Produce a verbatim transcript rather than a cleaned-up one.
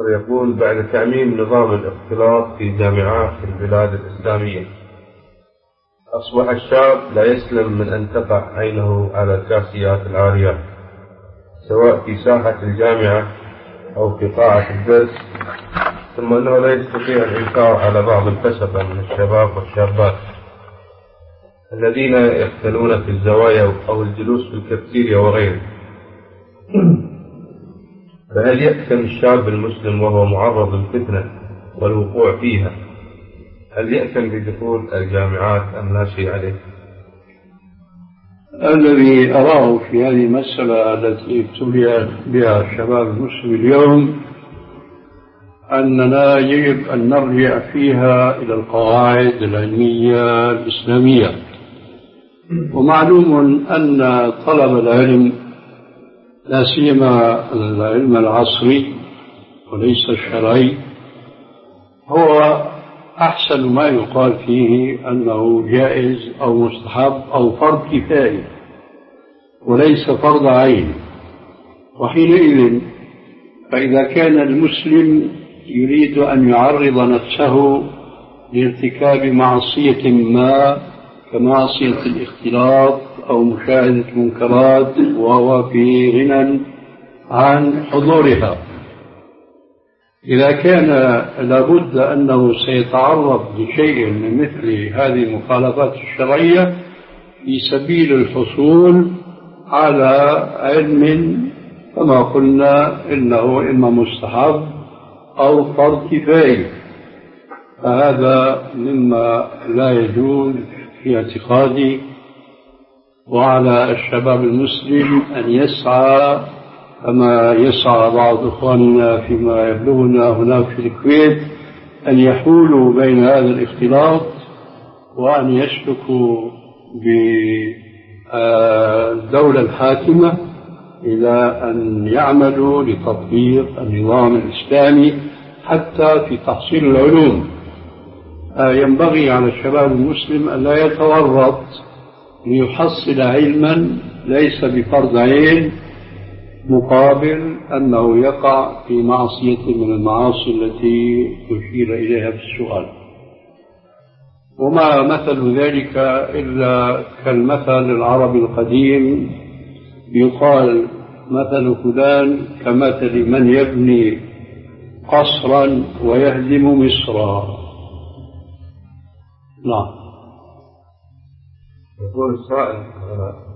يقول: بعد تعميم نظام الاختلاط في جامعات البلاد الإسلامية، أصبح الشاب لا يسلم من أن تقع عينه على الكاسيات العاريات، سواء في ساحة الجامعة أو في قاعة الدرس، ثم أنه لا يستطيع الإنكار على بعض الفسقة من الشباب والشابات الذين يختلون في الزوايا أو الجلوس في الكافتيريا وغيره. فهل يأثم الشاب المسلم وهو معرض للفتنة والوقوع فيها؟ هل يأثم بدخول الجامعات أم لا شيء عليه؟ الذي أراه في هذه المسألة التي ابتلي بها الشباب المسلم اليوم أننا يجب أن نرجع فيها إلى القواعد العلمية الإسلامية. ومعلوم أن طلب العلم، لا سيما العلم العصري وليس الشرعي، هو أحسن ما يقال فيه أنه جائز أو مستحب أو فرض كفاية وليس فرض عين. وحينئذ فإذا كان المسلم يريد أن يعرض نفسه لارتكاب معصية ما كمعصية الاختلاط أو مشاهدة منكرات وهو في غنى عن حضورها، إذا كان لابد أنه سيتعرض لشيء من مثل هذه المخالفات الشرعية في سبيل الحصول على علم، كما قلنا إنه إما مستحب أو فرض كفاية، فهذا مما لا يجوز في اعتقادي. وعلى الشباب المسلم أن يسعى كما يسعى بعض إخواننا فيما يبلغنا هناك في الكويت أن يحولوا بين هذا الاختلاط وأن يسلكوا بالدولة الحاكمة إلى أن يعملوا لتطبيق النظام الإسلامي حتى في تحصيل العلوم. ينبغي على الشباب المسلم أن لا يتورط ليحصل علما ليس بفرض عين مقابل أنه يقع في معصية من المعاصي التي تشير إليها في السؤال. وما مثل ذلك إلا كالمثل العربي القديم، يقال مثل فلان كمثل من يبني قصرا ويهدم مصرا. نعم. يقول السائل: